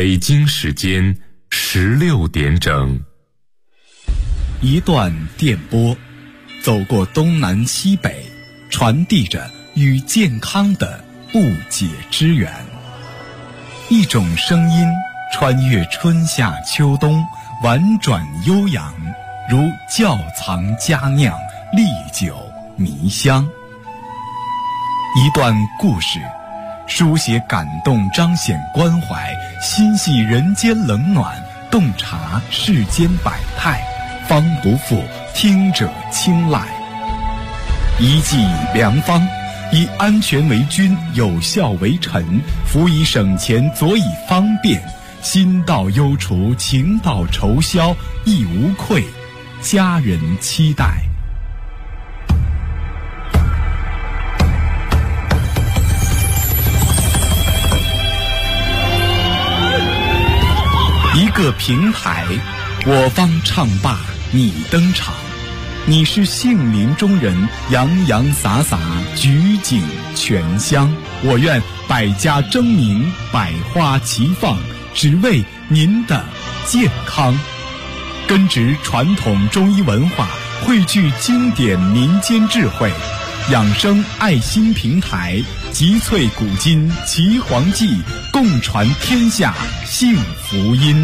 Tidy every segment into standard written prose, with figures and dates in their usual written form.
北京时间16点整。 一段电波，走过东南西北，传递着与健康的不解之缘。一种声音穿越春夏秋冬，婉转悠扬，如窖藏佳酿，历久弥香。一段故事，书写感动，彰显关怀，心系人间冷暖，洞察世间百态，方不负听者青睐。一剂良方，以安全为君，有效为臣，辅以省钱，佐以方便，心到忧除，情到愁消，亦无愧，家人期待。一个平台，我方唱罢你登场，你是杏林中人，洋洋洒洒，举景全香。我愿百家争鸣，百花齐放，只为您的健康。根植传统中医文化，汇聚经典民间智慧，养生爱心平台，集萃古今奇黄记，共传天下幸福音。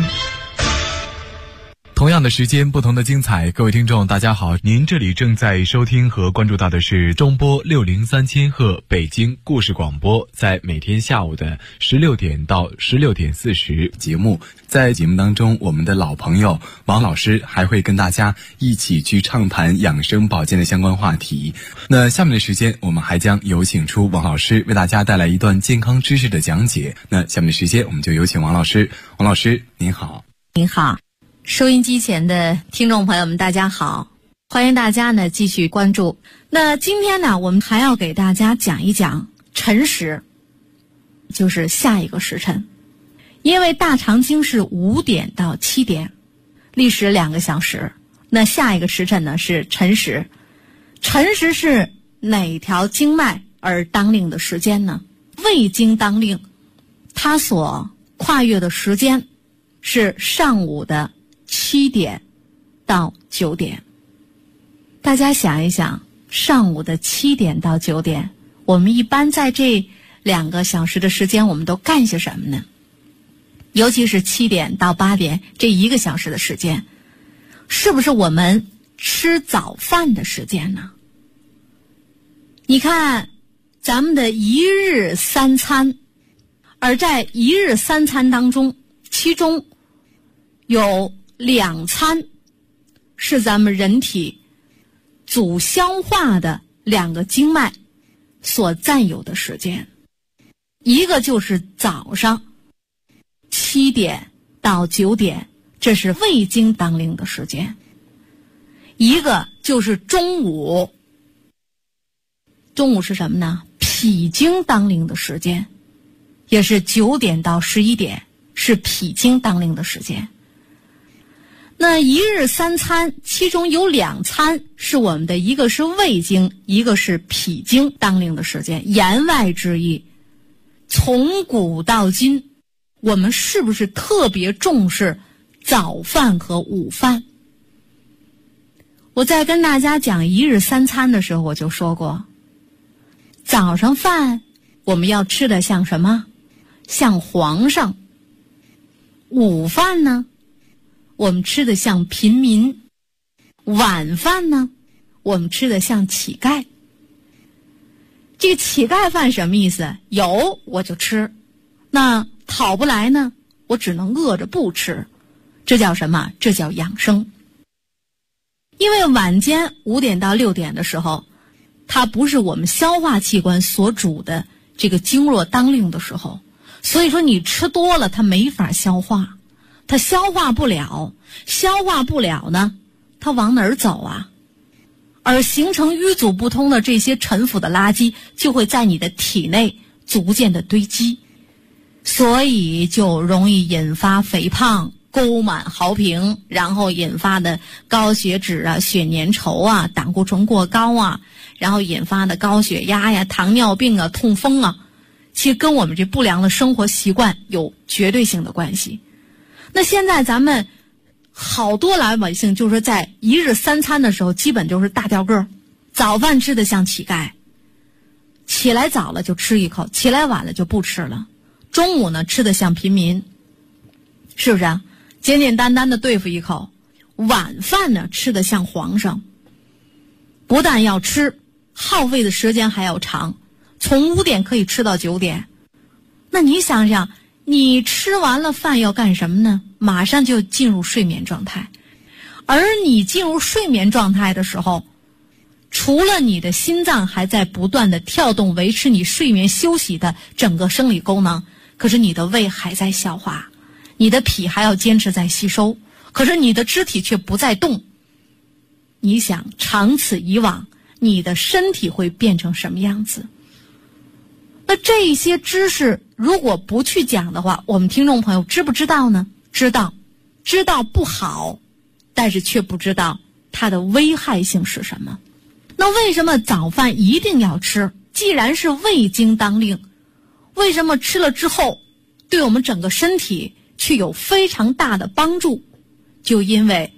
同样的时间，不同的精彩。各位听众大家好，您这里正在收听和关注到的是中波603千赫北京故事广播，在每天下午的16点到16点40节目。在节目当中，我们的老朋友王老师还会跟大家一起去畅谈养生保健的相关话题。那下面的时间，我们还将有请出王老师为大家带来一段健康知识的讲解。那下面的时间，我们就有请王老师。王老师您好。 您好，收音机前的听众朋友们大家好，欢迎大家呢继续关注。那今天呢，我们还要给大家讲一讲辰时，就是下一个时辰。因为大肠经是5点到7点，历时2个小时。那下一个时辰呢是辰时。辰时是哪条经脉而当令的时间呢？胃经当令，它所跨越的时间是上午的7点到9点。大家想一想，上午的7点到9点，我们一般在这2个小时的时间，我们都干些什么呢？尤其是7点到8点这1个小时的时间，是不是我们吃早饭的时间呢？你看咱们的一日3餐，而在一日3餐当中，其中有2餐是咱们人体主消化的2个经脉所占有的时间。一个就是早上7点到9点，这是胃经当令的时间；一个就是中午，中午是什么呢？脾经当令的时间，也是9点到11点，是脾经当令的时间。那一日3餐，其中有2餐是我们的，一个是胃经，一个是脾经当令的时间。言外之意，从古到今，我们是不是特别重视早饭和午饭？我在跟大家讲一日3餐的时候，我就说过，早上饭我们要吃的像什么？像皇上。午饭呢，我们吃的像平民。晚饭呢，我们吃的像乞丐。这个乞丐饭什么意思？有我就吃，那讨不来呢，我只能饿着不吃。这叫什么？这叫养生。因为晚间5点到6点的时候，它不是我们消化器官所主的这个经络当令的时候，所以说你吃多了它没法消化，它消化不了，消化不了呢，它往哪儿走啊？而形成淤阻不通的这些陈腐的垃圾就会在你的体内逐渐的堆积，所以就容易引发肥胖、沟满豪平，然后引发的高血脂啊、血粘稠啊、胆固醇过高啊，然后引发的高血压呀、糖尿病啊、痛风啊， 其实跟我们这不良的生活习惯有绝对性的关系。那现在咱们好多老百姓就是说在一日三餐的时候基本就是大掉个儿，早饭吃得像乞丐，起来早了就吃一口，起来晚了就不吃了，中午呢吃得像平民，是不是啊？简简单单的对付一口，晚饭呢吃得像皇上，不但要吃，耗费的时间还要长，从5点可以吃到9点。那你想想，你吃完了饭要干什么呢？马上就进入睡眠状态。而你进入睡眠状态的时候，除了你的心脏还在不断的跳动，维持你睡眠休息的整个生理功能，可是你的胃还在消化，你的脾还要坚持在吸收，可是你的肢体却不再动。你想长此以往，你的身体会变成什么样子？那这些知识如果不去讲的话，我们听众朋友知不知道呢？知道，知道不好，但是却不知道它的危害性是什么。那为什么早饭一定要吃？既然是胃经当令，为什么吃了之后对我们整个身体却有非常大的帮助？就因为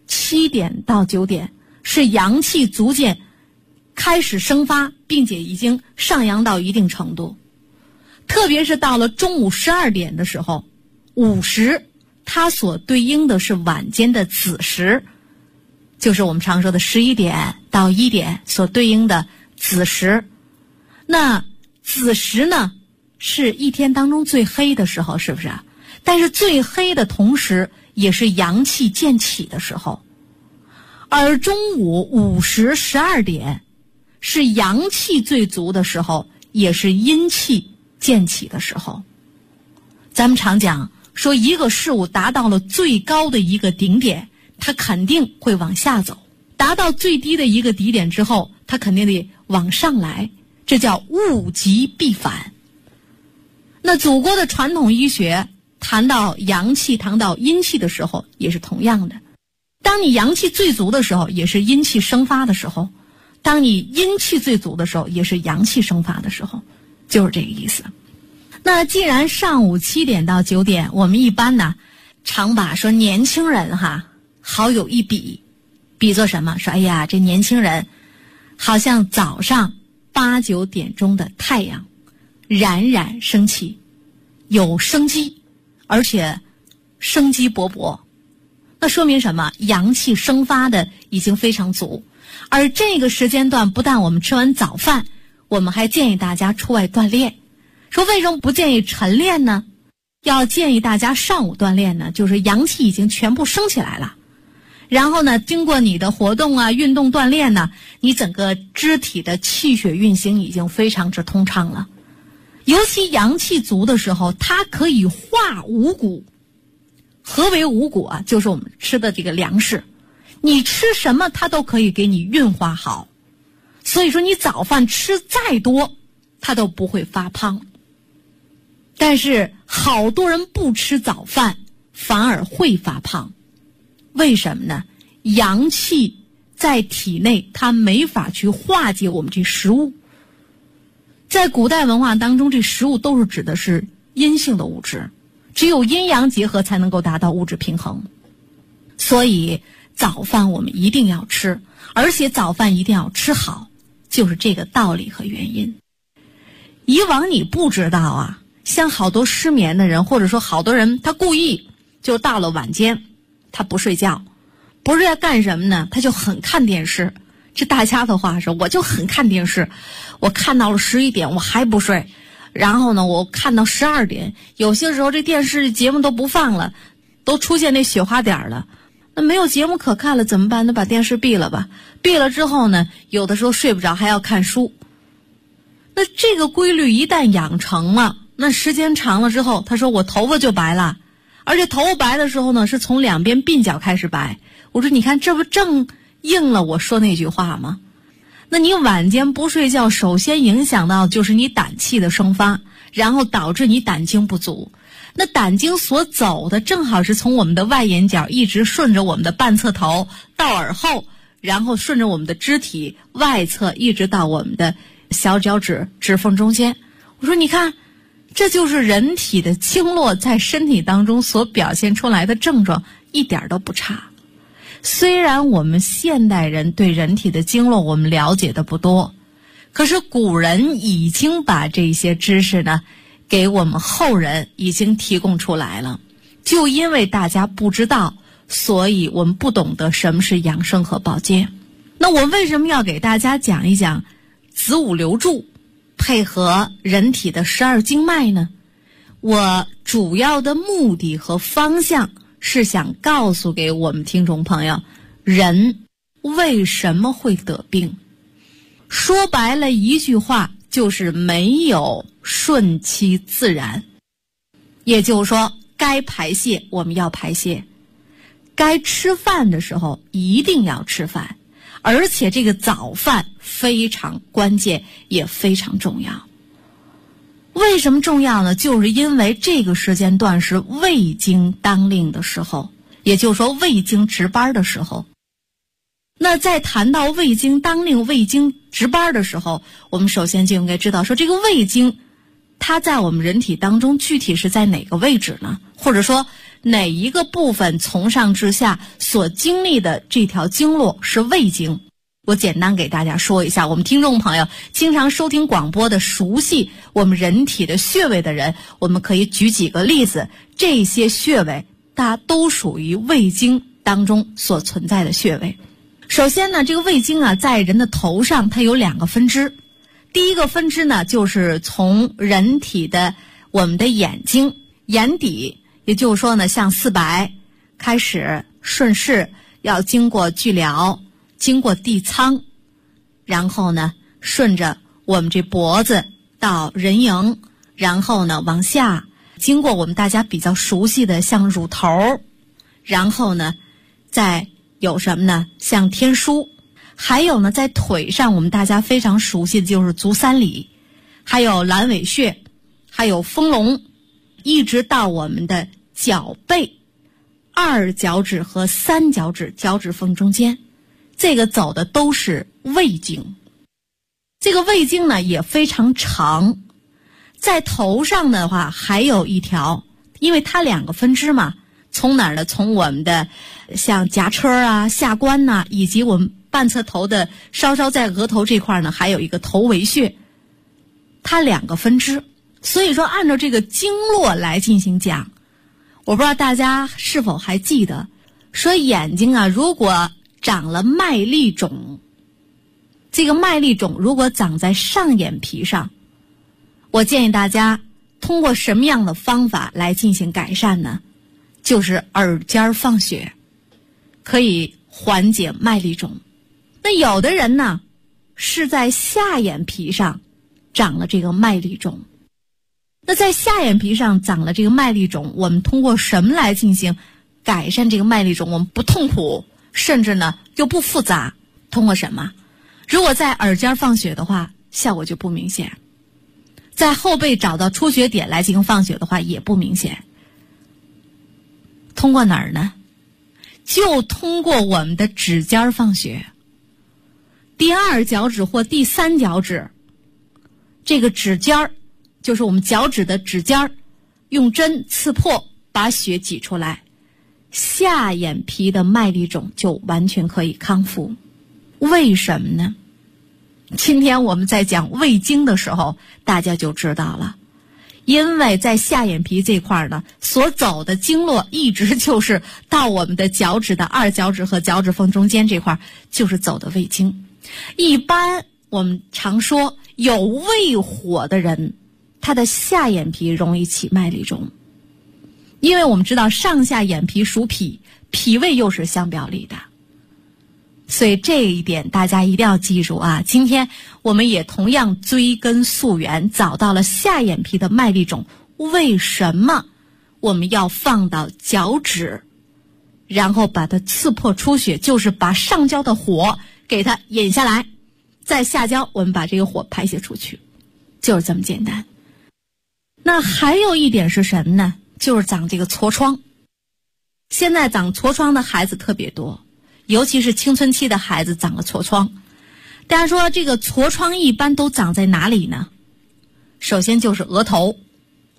7点到9点是阳气逐渐开始生发，并且已经上扬到一定程度。特别是到了中午12点的时候，午时它所对应的是晚间的子时，就是我们常说的11点到1点所对应的子时。那子时呢是一天当中最黑的时候，是不是？但是最黑的同时也是阳气渐起的时候。而中午午时12点是阳气最足的时候，也是阴气渐起的时候。咱们常讲说，一个事物达到了最高的一个顶点，它肯定会往下走；达到最低的一个底点之后，它肯定得往上来，这叫物极必反。那祖国的传统医学谈到阳气谈到阴气的时候也是同样的，当你阳气最足的时候，也是阴气生发的时候；当你阴气最足的时候，也是阳气生发的时候，就是这个意思。那既然上午7点到9点，我们一般呢常把说年轻人好有一比作什么？说哎呀，这年轻人好像早上8、9点钟的太阳，冉冉升起，有生机，而且生机勃勃。那说明什么？阳气生发的已经非常足。而这个时间段不但我们吃完早饭，我们还建议大家出外锻炼。说为什么不建议晨练呢？要建议大家上午锻炼呢，就是阳气已经全部升起来了，然后呢经过你的活动运动锻炼呢，你整个肢体的气血运行已经非常之通畅了。尤其阳气足的时候，它可以化五谷。何为五谷啊？就是我们吃的这个粮食，你吃什么它都可以给你运化好。所以说你早饭吃再多，它都不会发胖。但是好多人不吃早饭反而会发胖，为什么呢？阳气在体内它没法去化解我们这食物。在古代文化当中，这食物都是指的是阴性的物质，只有阴阳结合才能够达到物质平衡。所以早饭我们一定要吃，而且早饭一定要吃好，就是这个道理和原因。以往你不知道像好多失眠的人，或者说好多人他故意就到了晚间他不睡觉，不是在干什么呢？他就很看电视。这大家的话说，我就很看电视，我看到了11点我还不睡，然后呢我看到12点，有些时候这电视节目都不放了，都出现那雪花点了，那没有节目可看了怎么办？那把电视闭了吧。闭了之后呢，有的时候睡不着还要看书。那这个规律一旦养成了，那时间长了之后，他说我头发就白了，而且头发白的时候呢是从两边鬓角开始白。我说你看这不正应了我说那句话吗？那你晚间不睡觉，首先影响到就是你胆气的生发，然后导致你胆经不足。那胆经所走的正好是从我们的外眼角一直顺着我们的半侧头到耳后，然后顺着我们的肢体外侧一直到我们的小脚趾指缝中间。我说你看这就是人体的经络在身体当中所表现出来的症状，一点都不差。虽然我们现代人对人体的经络我们了解的不多，可是古人已经把这些知识呢给我们后人已经提供出来了。就因为大家不知道，所以我们不懂得什么是养生和保健。那我为什么要给大家讲一讲子午流注配合人体的12经脉呢？我主要的目的和方向是想告诉给我们听众朋友，人为什么会得病？说白了一句话，就是没有顺其自然。也就是说，该排泄我们要排泄，该吃饭的时候一定要吃饭，而且这个早饭非常关键，也非常重要。为什么重要呢？就是因为这个时间段是胃经当令的时候，也就是说胃经值班的时候。那在谈到胃经当令、胃经值班的时候，我们首先就应该知道说，这个胃经它在我们人体当中具体是在哪个位置呢？或者说哪一个部分从上至下所经历的这条经络是胃经？我简单给大家说一下，我们听众朋友经常收听广播的、熟悉我们人体的穴位的人，我们可以举几个例子。这些穴位它都属于胃经当中所存在的穴位。首先呢，这个胃经啊，在人的头上它有2个分支。第一个分支呢，就是从人体的我们的眼睛眼底，也就是说呢，像四白开始顺势要经过巨髎，经过地仓，然后呢顺着我们这脖子到人迎，然后呢往下经过我们大家比较熟悉的像乳头，然后呢再有什么呢，像天枢，还有呢在腿上我们大家非常熟悉的就是足三里，还有阑尾穴，还有丰隆，一直到我们的脚背2脚趾和3脚趾脚趾缝中间，这个走的都是胃经。这个胃经呢也非常长，在头上的话还有一条，因为它2个分支嘛，从哪儿呢？从我们的像颊车啊、下关呐，以及我们半侧头的稍稍在额头这块呢，还有一个头维穴，它2个分支。所以说按照这个经络来进行讲，我不知道大家是否还记得，说眼睛啊如果长了麦粒肿，这个麦粒肿如果长在上眼皮上，我建议大家通过什么样的方法来进行改善呢？就是耳尖放血，可以缓解麦粒肿。那有的人呢是在下眼皮上长了这个麦粒肿，那在下眼皮上长了这个麦粒肿，我们通过什么来进行改善这个麦粒肿？我们不痛苦，甚至呢又不复杂。通过什么？如果在耳尖放血的话，效果就不明显；在后背找到出血点来进行放血的话，也不明显。通过哪儿呢？就通过我们的指尖放血。第2脚趾或第3脚趾，这个指尖就是我们脚趾的指尖，用针刺破，把血挤出来，下眼皮的麦粒肿就完全可以康复。为什么呢？今天我们在讲胃经的时候，大家就知道了。因为在下眼皮这块呢，所走的经络一直就是到我们的脚趾的2脚趾和脚趾缝中间这块，就是走的胃经。一般我们常说有胃火的人，他的下眼皮容易起麦粒肿，因为我们知道上下眼皮属脾，脾胃又是相表里的，所以这一点大家一定要记住啊！今天我们也同样追根溯源，找到了下眼皮的麦粒肿，为什么我们要放到脚趾，然后把它刺破出血，就是把上焦的火给它引下来，在下焦我们把这个火排泄出去，就是这么简单。那还有一点是什么呢？就是长这个痤疮。现在长痤疮的孩子特别多，尤其是青春期的孩子长了痤疮。大家说这个痤疮一般都长在哪里呢？首先就是额头，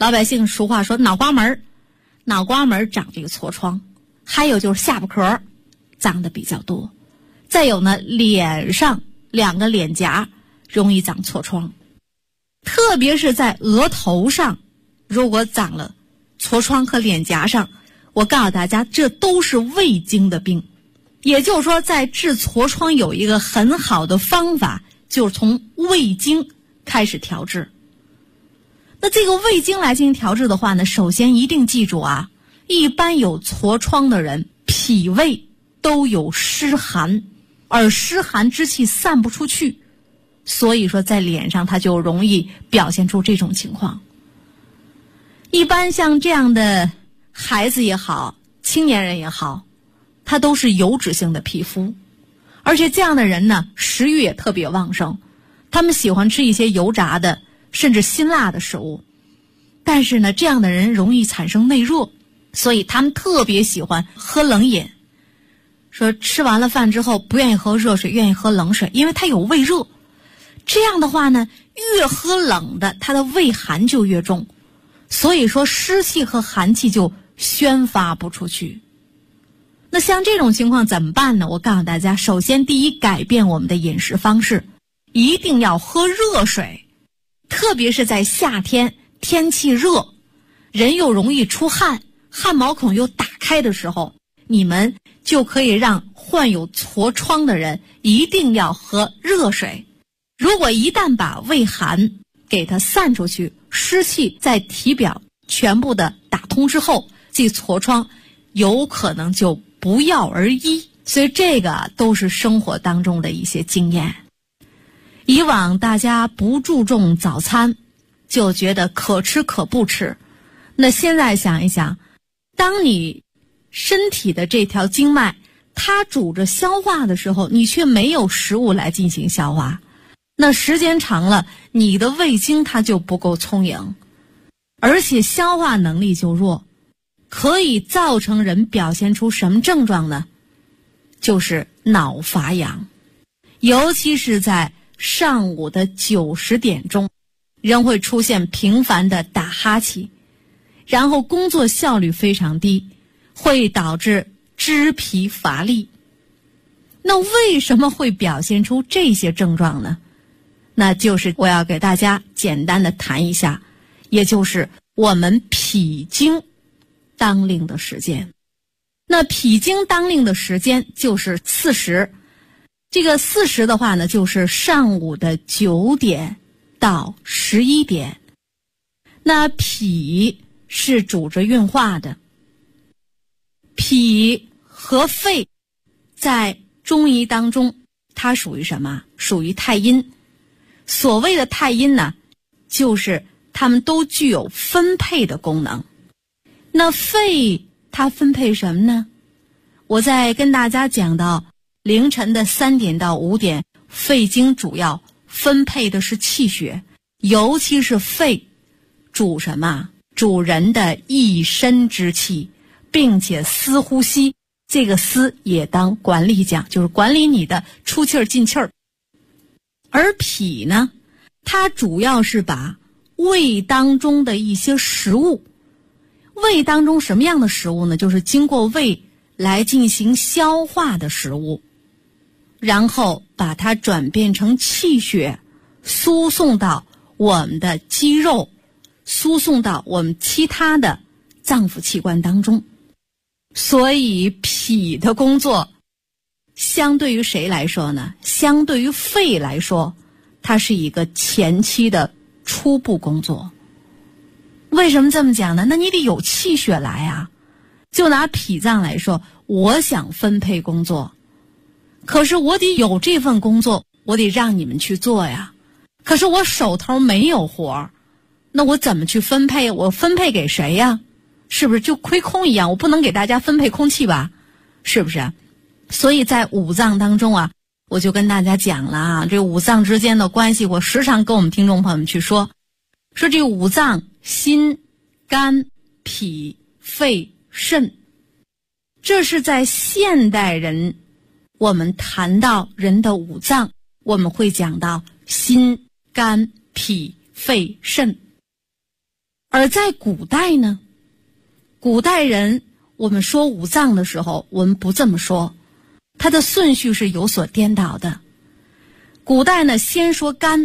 老百姓俗话说脑瓜门长这个痤疮，还有就是下巴壳长得比较多，再有呢，脸上2个脸颊容易长痤疮，特别是在额头上，如果长了痤疮和脸颊上，我告诉大家，这都是胃经的病。也就是说，在治痤疮有一个很好的方法，就是从胃经开始调治。那这个胃经来进行调治的话呢，首先一定记住啊，一般有痤疮的人脾胃都有湿寒，而湿寒之气散不出去，所以说在脸上它就容易表现出这种情况。一般像这样的孩子也好，青年人也好，他都是油脂性的皮肤，而且这样的人呢，食欲也特别旺盛，他们喜欢吃一些油炸的甚至辛辣的食物，但是呢，这样的人容易产生内热，所以他们特别喜欢喝冷饮，说吃完了饭之后不愿意喝热水，愿意喝冷水，因为他有胃热。这样的话呢，越喝冷的，他的胃寒就越重，所以说湿气和寒气就宣发不出去。那像这种情况怎么办呢？我告诉大家，首先第一，改变我们的饮食方式，一定要喝热水，特别是在夏天天气热，人又容易出汗，汗毛孔又打开的时候，你们就可以让患有痤疮的人一定要喝热水。如果一旦把胃寒给它散出去，湿气在体表全部的打通之后，这痤疮有可能就不药而医。所以这个都是生活当中的一些经验。以往大家不注重早餐，就觉得可吃可不吃。那现在想一想，当你身体的这条经脉它主着消化的时候，你却没有食物来进行消化，那时间长了，你的胃经它就不够充盈，而且消化能力就弱，可以造成人表现出什么症状呢？就是脑乏阳。尤其是在上午的9、10点钟，人会出现频繁的打哈欠，然后工作效率非常低，会导致肢疲乏力。那为什么会表现出这些症状呢？那就是我要给大家简单的谈一下，也就是我们脾经当令的时间。那脾经当令的时间就是4时，这个4时的话呢，就是上午的9点到11点。那脾是主着运化的，脾和肺在中医当中它属于什么？属于太阴。所谓的太阴呢，就是它们都具有分配的功能。那肺它分配什么呢？我在跟大家讲到凌晨的3点到5点，肺经主要分配的是气血，尤其是肺主什么？主人的一身之气，并且思呼吸，这个思也当管理讲，就是管理你的出气儿进气儿。而脾呢，它主要是把胃当中的一些食物，胃当中什么样的食物呢？就是经过胃来进行消化的食物，然后把它转变成气血，输送到我们的肌肉，输送到我们其他的脏腑器官当中。所以脾的工作相对于谁来说呢？相对于肺来说，它是一个前期的初步工作。为什么这么讲呢？那你得有气血来啊。就拿脾脏来说，我想分配工作，可是我得有这份工作，我得让你们去做呀。可是我手头没有活，那我怎么去分配？我分配给谁呀？是不是就亏空一样？我不能给大家分配空气吧？是不是？所以在五脏当中啊，我就跟大家讲了啊，这五脏之间的关系，我时常跟我们听众朋友们去说这五脏心、肝、脾、肺、肾，这是在现代人我们谈到人的五脏，我们会讲到心、肝、脾、肺、肾。 而在古代呢，古代人我们说五脏的时候，我们不这么说，它的顺序是有所颠倒的。古代呢，先说肝，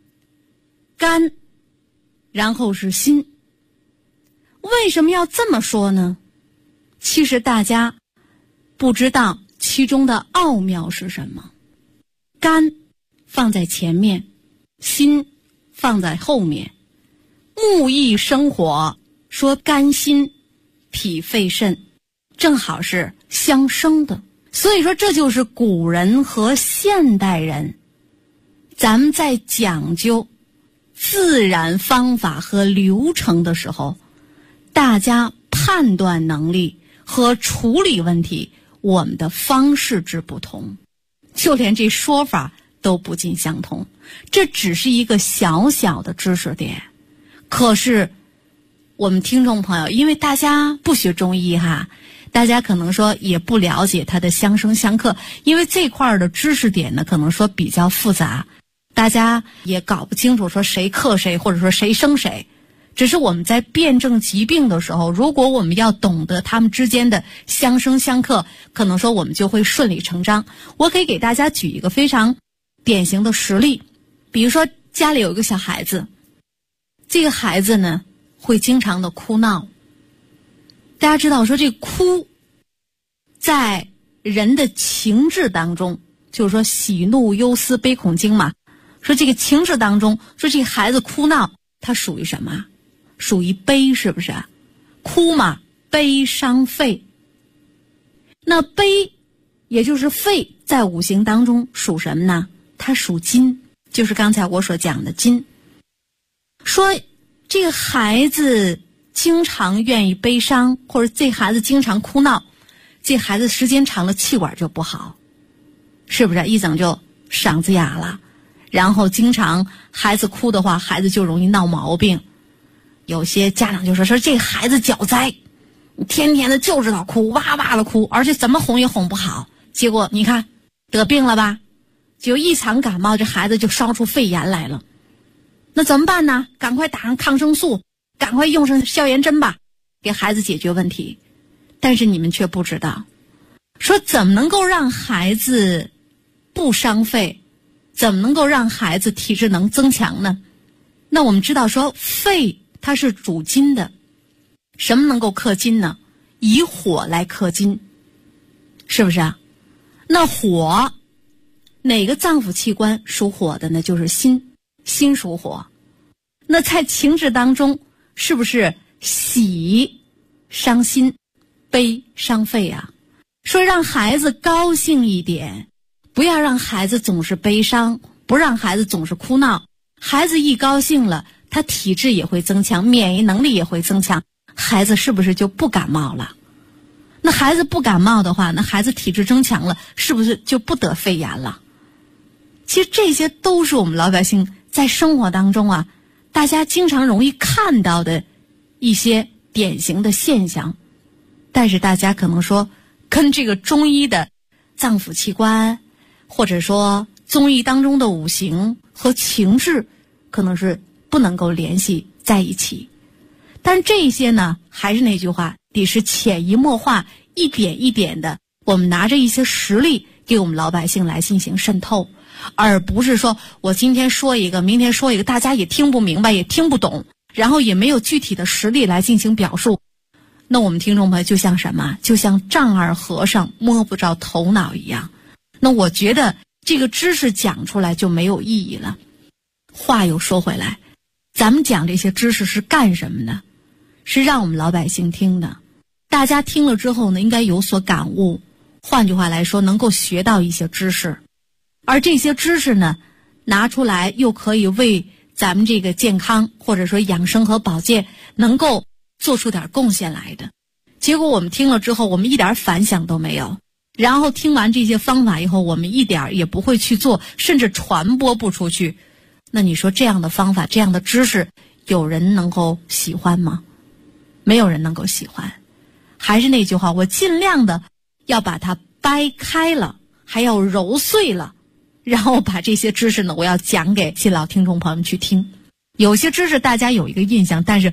然后是心。为什么要这么说呢？其实大家不知道其中的奥妙是什么。肝放在前面，心放在后面。木易生火，说肝心脾肺肾正好是相生的。所以说这就是古人和现代人咱们在讲究自然方法和流程的时候，大家判断能力和处理问题我们的方式之不同，就连这说法都不尽相同。这只是一个小小的知识点，可是我们听众朋友因为大家不学中医哈，大家可能说也不了解它的相生相克，因为这块的知识点呢可能说比较复杂，大家也搞不清楚说谁克谁或者说谁生谁。只是我们在辩证疾病的时候，如果我们要懂得他们之间的相生相克，可能说我们就会顺理成章。我可以给大家举一个非常典型的实例，比如说家里有一个小孩子，这个孩子呢会经常的哭闹。大家知道说这哭在人的情志当中，就是说喜怒忧思悲恐惊嘛，说这个情志当中，说这个孩子哭闹它属于什么？属于悲，是不是？哭嘛，悲伤肺。那悲也就是肺在五行当中属什么呢？它属金，就是刚才我所讲的金。说这个孩子经常愿意悲伤，或者这孩子经常哭闹，这孩子时间长了气管就不好，是不是？一整就嗓子哑了，然后经常孩子哭的话，孩子就容易闹毛病。有些家长就说这孩子脚灾，天天的就知道哭，哇哇的哭，而且怎么哄也哄不好，结果你看得病了吧，就一场感冒，这孩子就烧出肺炎来了。那怎么办呢？赶快打上抗生素，赶快用上消炎针吧，给孩子解决问题。但是你们却不知道，说怎么能够让孩子不伤肺，怎么能够让孩子体质能增强呢？那我们知道说肺它是主金的，什么能够克金呢？以火来克金，是不是啊？那火哪个脏腑器官属火的呢？就是心，心属火。那在情志当中，是不是喜伤心，悲伤肺啊？说让孩子高兴一点，不要让孩子总是悲伤，不让孩子总是哭闹。孩子一高兴了，他体质也会增强，免疫能力也会增强，孩子是不是就不感冒了？那孩子不感冒的话，那孩子体质增强了，是不是就不得肺炎了？其实这些都是我们老百姓在生活当中啊，大家经常容易看到的一些典型的现象。但是大家可能说跟这个中医的脏腑器官，或者说中医当中的五行和情志可能是不能够联系在一起。但这些呢，还是那句话，得是潜移默化，一点一点的，我们拿着一些实例给我们老百姓来进行渗透，而不是说我今天说一个，明天说一个，大家也听不明白，也听不懂，然后也没有具体的实例来进行表述。那我们听众朋友就像什么？就像丈二和尚摸不着头脑一样。那我觉得这个知识讲出来就没有意义了。话又说回来，咱们讲这些知识是干什么呢？是让我们老百姓听的。大家听了之后呢，应该有所感悟，换句话来说，能够学到一些知识。而这些知识呢，拿出来又可以为咱们这个健康或者说养生和保健能够做出点贡献来的。结果我们听了之后，我们一点反响都没有，然后听完这些方法以后，我们一点也不会去做，甚至传播不出去。那你说这样的方法，这样的知识，有人能够喜欢吗？没有人能够喜欢。还是那句话，我尽量的要把它掰开了，还要揉碎了，然后把这些知识呢，我要讲给新老听众朋友们去听。有些知识大家有一个印象，但是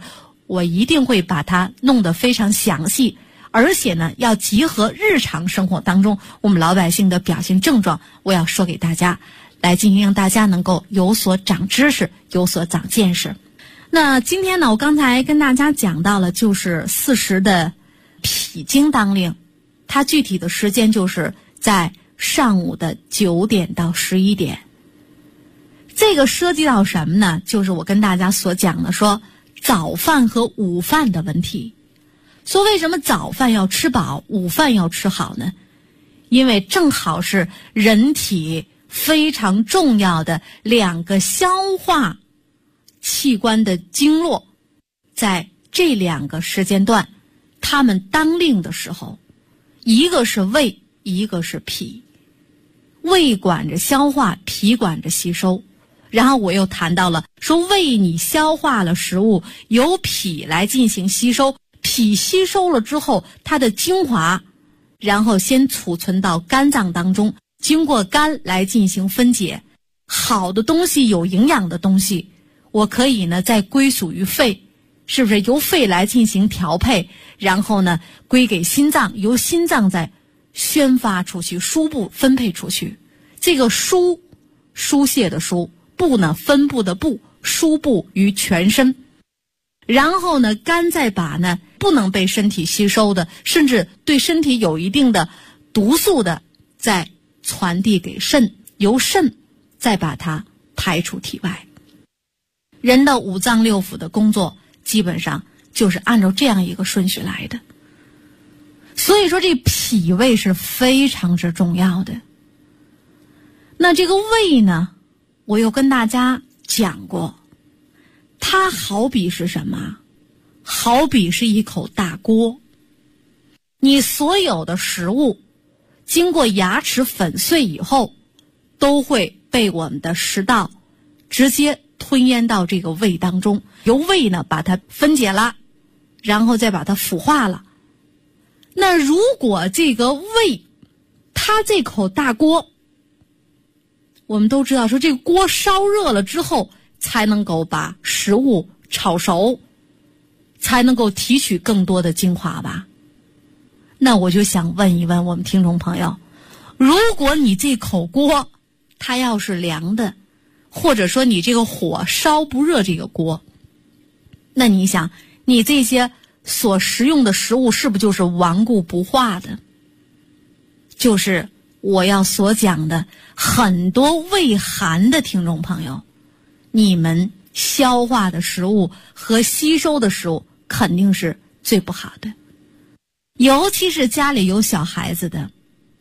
我一定会把它弄得非常详细，而且呢，要结合日常生活当中我们老百姓的表现症状，我要说给大家，来进行让大家能够有所长知识，有所长见识。那今天呢，我刚才跟大家讲到了，就是40的脾经当令，它具体的时间就是在上午的9点到11点。这个涉及到什么呢？就是我跟大家所讲的说早饭和午饭的问题。说为什么早饭要吃饱，午饭要吃好呢？因为正好是人体非常重要的2个消化器官的经络，在这2个时间段他们当令的时候，一个是胃，一个是脾。胃管着消化，脾管着吸收。然后我又谈到了说，胃你消化了食物，由脾来进行吸收，脾吸收了之后，它的精华然后先储存到肝脏当中，经过肝来进行分解，好的东西，有营养的东西，我可以呢再归属于肺，是不是由肺来进行调配，然后呢归给心脏，由心脏再宣发出去，输布分配出去。这个输泄的输，布呢分布的布，输布于全身。然后呢，肝再把呢不能被身体吸收的，甚至对身体有一定的毒素的，再传递给肾，由肾再把它排出体外。人的5脏6腑的工作基本上就是按照这样一个顺序来的。所以说这脾胃是非常之重要的。那这个胃呢，我又跟大家讲过，它好比是什么？好比是一口大锅。你所有的食物经过牙齿粉碎以后，都会被我们的食道直接吞咽到这个胃当中，由胃呢把它分解了，然后再把它腐化了。那如果这个胃，它这口大锅，我们都知道说这个锅烧热了之后才能够把食物炒熟，才能够提取更多的精华吧。那我就想问一问我们听众朋友，如果你这口锅它要是凉的，或者说你这个火烧不热这个锅，那你想你这些所食用的食物是不是就是顽固不化的？就是我要所讲的很多胃寒的听众朋友，你们消化的食物和吸收的食物肯定是最不好的。尤其是家里有小孩子的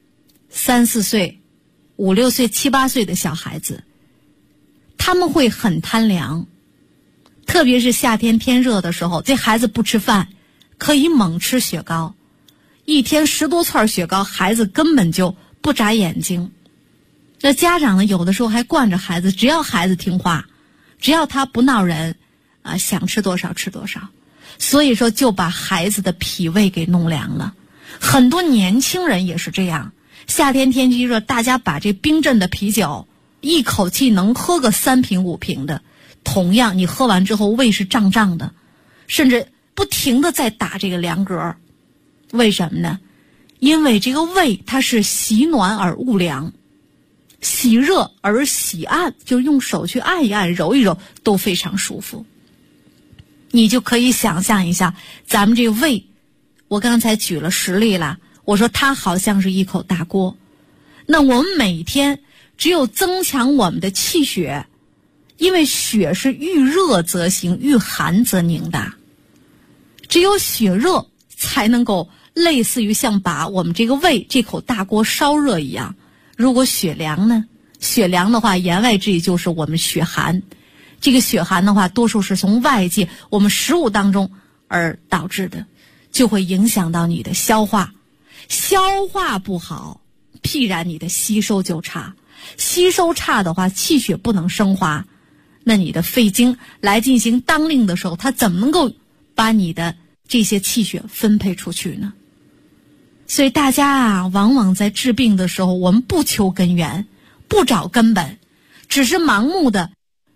，3、4岁、5、6岁、7、8岁的小孩子，他们会很贪凉。特别是夏天天热的时候，这孩子不吃饭，可以猛吃雪糕，一天10多串雪糕，孩子根本就不眨眼睛。那家长呢，有的时候还惯着孩子，只要孩子听话，只要他不闹人，想吃多少吃多少。所以说就把孩子的脾胃给弄凉了。很多年轻人也是这样，夏天天气热，大家把这冰镇的啤酒一口气能喝个3瓶5瓶的，同样你喝完之后胃是胀胀的，甚至不停的在打这个凉嗝。为什么呢？因为这个胃它是喜暖而恶凉，喜热而喜按，就用手去按一按揉一揉都非常舒服。你就可以想象一下咱们这个胃，我刚才举了实例了，我说它好像是一口大锅。那我们每天只有增强我们的气血，因为血是遇热则行，遇寒则凝的，只有血热才能够类似于像把我们这个胃这口大锅烧热一样。如果血凉呢？血凉的话，言外之意就是我们血寒。这个血寒的话，多数是从外界我们食物当中而导致的，就会影响到你的消化。消化不好，必然你的吸收就差。吸收差的话，气血不能升华，那你的肺经来进行当令的时候，它怎么能够把你的这些气血分配出去呢？所以大家啊，往往在治病的时候，我们不求根源，不找根本，只是盲目的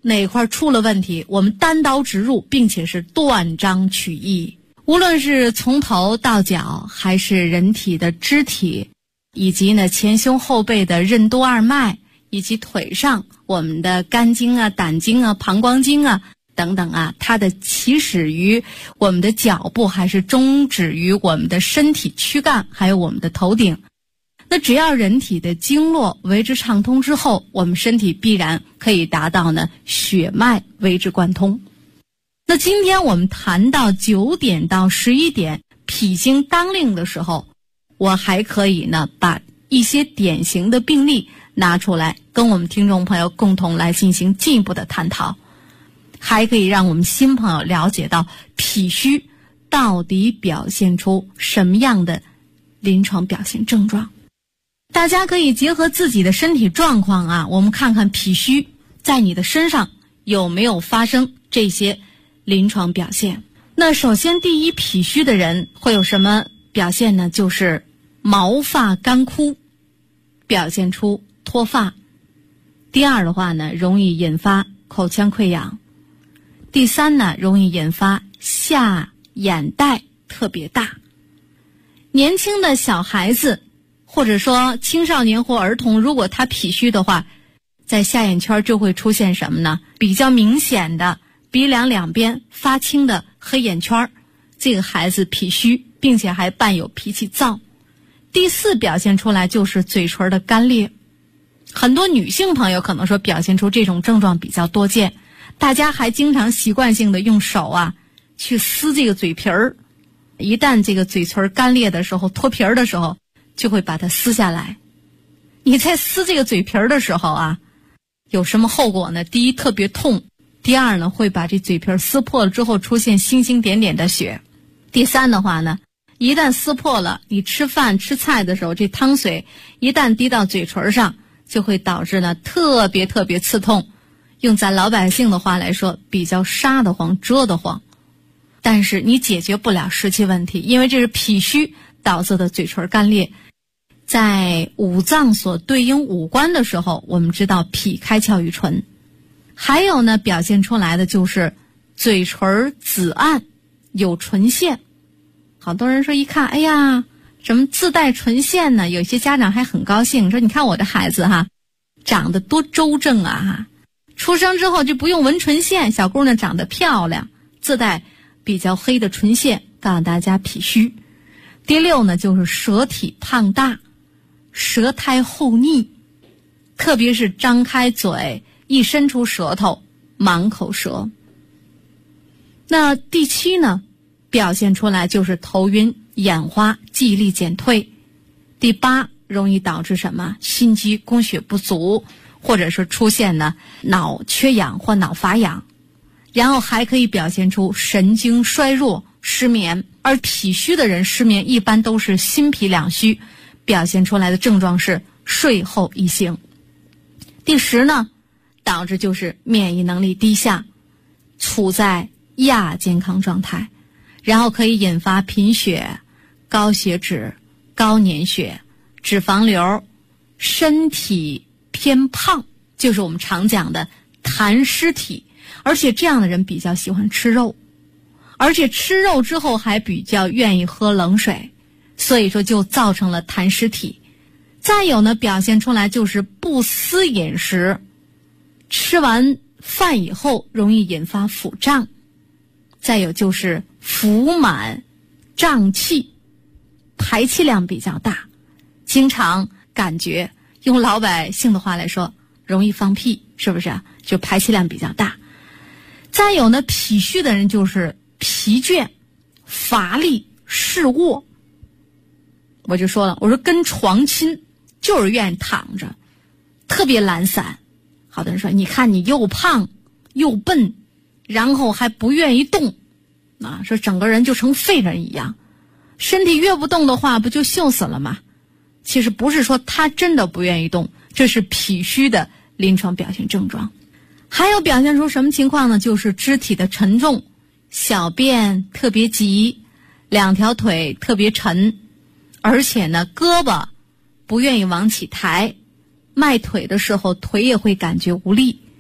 哪块出了问题，我们单刀直入，并且是断章取义。无论是从头到脚，还是人体的肢体，以及呢前胸后背的任督二脉，以及腿上我们的肝经啊、胆经啊、膀胱经啊等等啊，它的起始于我们的脚部，还是终止于我们的身体躯干，还有我们的头顶。那只要人体的经络为之畅通之后，我们身体必然可以达到呢血脉为之贯通。那今天我们谈到9点到11点脾经当令的时候，我还可以呢把一些典型的病例拿出来，跟我们听众朋友共同来进行进一步的探讨，还可以让我们新朋友了解到脾虚到底表现出什么样的临床表现症状。大家可以结合自己的身体状况啊，我们看看脾虚在你的身上有没有发生这些临床表现。那首先第一，脾虚的人会有什么表现呢？就是毛发干枯，表现出脱发。第二的话呢，容易引发口腔溃疡。第三呢，容易引发下眼袋特别大。年轻的小孩子或者说青少年或儿童，如果他脾虚的话，在下眼圈就会出现什么呢？比较明显的鼻梁两边发青的黑眼圈，这个孩子脾虚，并且还伴有脾气躁。第四，表现出来就是嘴唇的干裂。很多女性朋友可能说表现出这种症状比较多见，大家还经常习惯性的用手啊去撕这个嘴皮儿，一旦这个嘴唇干裂的时候，脱皮儿的时候，就会把它撕下来。你在撕这个嘴皮儿的时候啊，有什么后果呢？第一，特别痛；第二呢，会把这嘴皮儿撕破了之后出现星星点点的血；第三的话呢，一旦撕破了，你吃饭吃菜的时候，这汤水一旦滴到嘴唇上，就会导致呢特别刺痛。用咱老百姓的话来说，比较杀得慌、蛰得慌。但是你解决不了实际问题，因为这是脾虚导致的嘴唇干裂。在五脏所对应五官的时候，我们知道脾开窍于唇。还有呢，表现出来的就是嘴唇紫暗，有唇线。好多人说一看，哎呀，怎么自带唇线呢？有些家长还很高兴，说你看我的孩子哈，长得多周正啊哈，出生之后就不用纹唇线，小姑娘长得漂亮，自带比较黑的唇线，告诉大家脾虚。第六呢，就是舌体胖大，舌苔厚腻，特别是张开嘴一伸出舌头，满口舌。那第七呢，表现出来就是头晕、眼花、记忆力减退。第八，容易导致什么？心肌供血不足，或者是出现呢脑缺氧或脑乏氧。然后还可以表现出神经衰弱、失眠。而脾虚的人失眠一般都是心脾两虚，表现出来的症状是睡后遗形。第十呢，导致就是免疫能力低下，处在亚健康状态，然后可以引发贫血、高血脂、高粘血、脂肪瘤、身体偏胖，就是我们常讲的痰湿体。而且这样的人比较喜欢吃肉，而且吃肉之后还比较愿意喝冷水，所以说就造成了痰湿体。再有呢，表现出来就是不思饮食，吃完饭以后容易引发腹胀。再有就是腹满胀气，排气量比较大，经常感觉用老百姓的话来说容易放屁，是不是啊？就排气量比较大。再有呢，脾虚的人就是疲倦、乏力、嗜卧。我就说了，我说跟床亲，就是愿意躺着，特别懒散。好多人说，你看你又胖又笨，然后还不愿意动啊，说整个人就成废人一样，身体越不动的话不就锈死了吗？其实不是说他真的不愿意动，这是脾虚的临床表现症状。还有表现出什么情况呢？就是肢体的沉重，小便特别急，两条腿特别沉，而且呢胳膊不愿意往起抬，迈腿的时候腿也会感觉无力，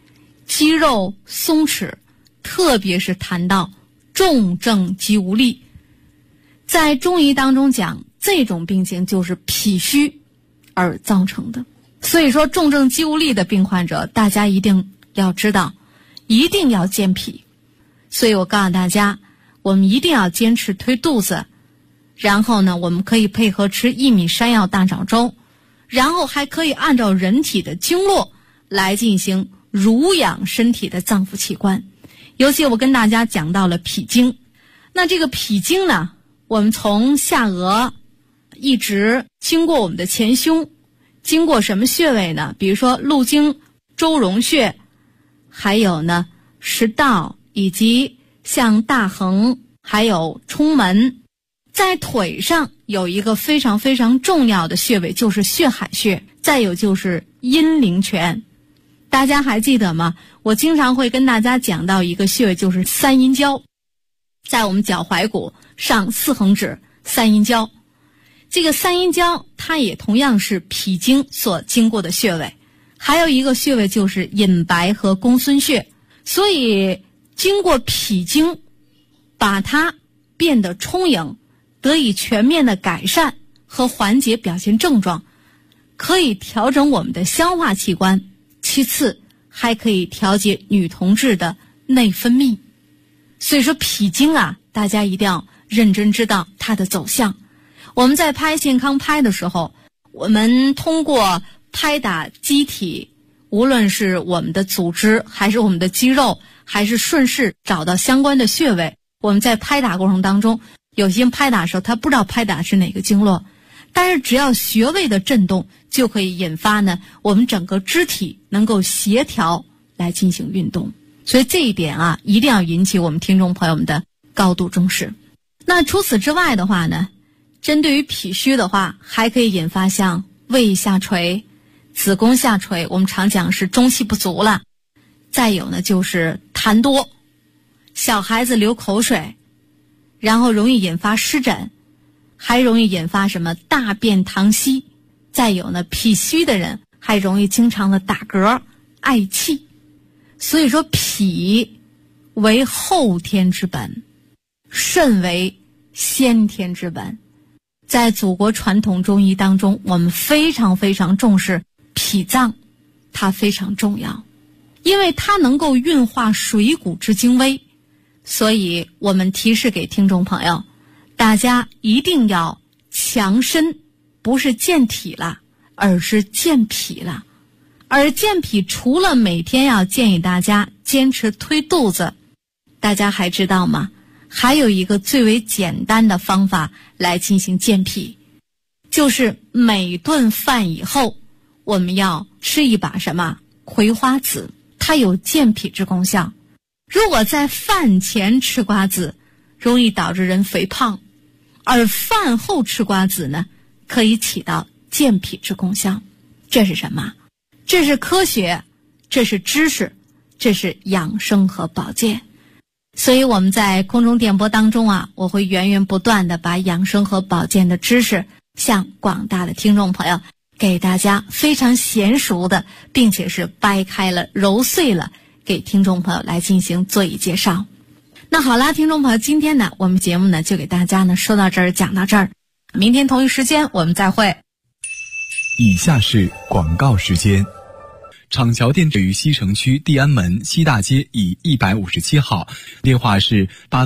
肌肉松弛，特别是谈到重症肌无力。在中医当中讲，这种病情就是脾虚而造成的。所以说重症肌无力的病患者，大家一定要知道，一定要健脾。所以我告诉大家，我们一定要坚持推肚子，然后呢，我们可以配合吃薏米山药大枣粥，然后还可以按照人体的经络来进行濡养身体的脏腑器官。尤其我跟大家讲到了脾经，那这个脾经呢，我们从下颚一直经过我们的前胸，经过什么穴位呢？比如说路经周荣穴，还有呢食道，以及像大横，还有冲门。在腿上有一个非常非常重要的穴位，就是血海穴，再有就是阴陵泉。大家还记得吗？我经常会跟大家讲到一个穴位，就是三阴交，在我们脚踝骨上4横指三阴交。这个三阴交它也同样是脾经所经过的穴位。还有一个穴位就是隐白和公孙穴。所以经过脾经把它变得充盈，得以全面的改善和缓解表现症状，可以调整我们的消化器官，其次还可以调节女同志的内分泌。所以说脾经啊，大家一定要认真知道它的走向。我们在拍健康拍的时候，我们通过拍打机体，无论是我们的组织还是我们的肌肉，还是顺势找到相关的穴位，我们在拍打过程当中，有些人拍打的时候他不知道拍打是哪个经络，但是只要穴位的震动就可以引发呢我们整个肢体能够协调来进行运动。所以这一点啊，一定要引起我们听众朋友们的高度重视。那除此之外的话呢，针对于脾虚的话，还可以引发像胃下垂、子宫下垂，我们常讲是中气不足了。再有呢就是痰多，小孩子流口水，然后容易引发湿疹，还容易引发什么大便溏稀。再有呢，脾虚的人还容易经常的打嗝、嗳气。所以说脾为后天之本，肾为先天之本。在祖国传统中医当中，我们非常非常重视脾脏，它非常重要，因为它能够运化水谷之精微。所以我们提示给听众朋友，大家一定要强身，不是健体了，而是健脾了。而健脾除了每天要建议大家坚持推肚子，大家还知道吗？还有一个最为简单的方法来进行健脾，就是每顿饭以后我们要吃一把什么葵花籽，它有健脾之功效。如果在饭前吃瓜子，容易导致人肥胖，而饭后吃瓜子呢，可以起到健脾之功效。这是什么？这是科学，这是知识，这是养生和保健。所以我们在空中电波当中啊，我会源源不断的把养生和保健的知识向广大的听众朋友给大家非常娴熟的，并且是掰开了揉碎了给听众朋友来进行做一介绍。那好啦，听众朋友，今天呢我们节目呢就给大家呢说到这儿，讲到这儿，明天同一时间我们再会。 以下是广告时间。厂桥店位于西城区地安门西大街以157号，电话是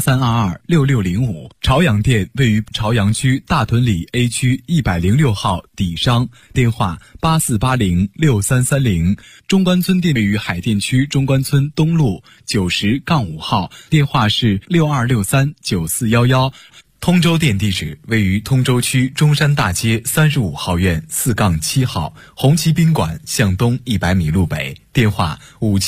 83226605。朝阳店位于朝阳区大屯里 A 区106号底商，电话84806330。中关村店位于海淀区中关村东路90-5号，电话是62639411。通州店地址位于通州区中山大街35号院4-7号，红旗宾馆向东100米路北，电话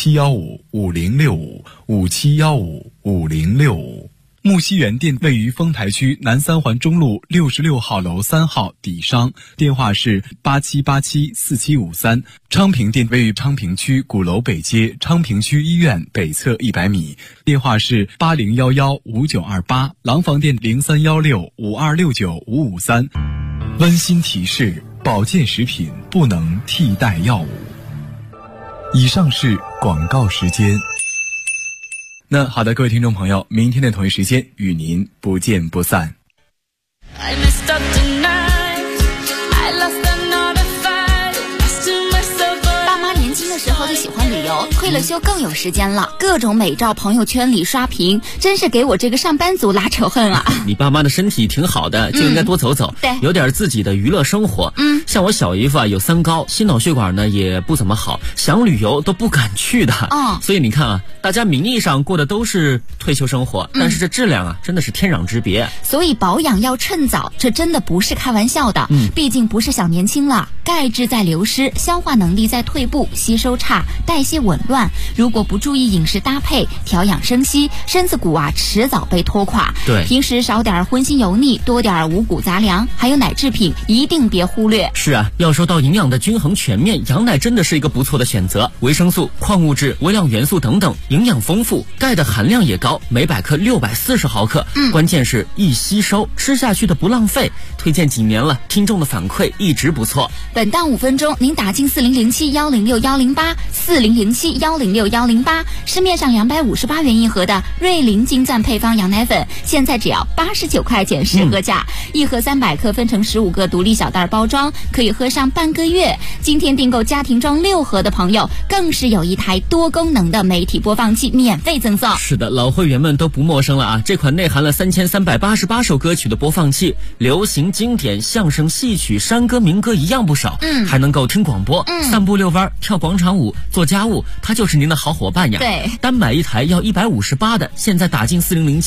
57155065，57155065。木樨园店位于丰台区南三环中路66号楼3号底商，电话是87874753。昌平店位于昌平区鼓楼北街昌平区医院北侧100米，电话是80115928。廊坊店031652695553。温馨提示：保健食品不能替代药物。 以上是广告时间。那好的，各位听众朋友，明天的同一时间与您不见不散。 时候就喜欢旅游，退了休更有时间了，各种美照朋友圈里刷屏，真是给我这个上班族拉仇恨啊！ 你爸妈的身体挺好的，就应该多走走， 对， 有点自己的娱乐生活。像我小姨夫啊，有三高，心脑血管呢也不怎么好，想旅游都不敢去的。所以你看啊，大家名义上过的都是退休生活，但是这质量啊真的是天壤之别。 所以保养要趁早，这真的不是开玩笑的。毕竟不是小年轻了，钙质在流失，消化能力在退步，吸收差，代谢紊乱，如果不注意饮食搭配，调养生息，身子骨啊迟早被拖垮。 对， 平时少点荤腥油腻，多点五谷杂粮，还有奶制品一定别忽略。 是啊，要说到营养的均衡全面，羊奶真的是一个不错的选择，维生素、矿物质、微量元素等等营养丰富，钙的含量也高，每百克640毫克。关键是易吸收，吃下去的不浪费。推荐几年了，听众的反馈一直不错。 本档5分钟，您打进4007106108，4007106108，市面上258元一盒的瑞麟金钻配方羊奶粉，现在只要89块钱10盒价，一盒300克分成15个独立小袋包装，可以喝上半个月。今天订购家庭装6盒的朋友，更是有一台多功能的媒体播放器免费赠送。 是的，老会员们都不陌生了啊！这款内含了3388首歌曲的播放器，流行、经典、相声、戏曲、山歌、民歌一样不少。还能够听广播、散步、遛弯、跳广场舞、做家务，它就是您的好伙伴呀。 对， 单买一台要158的，现在打进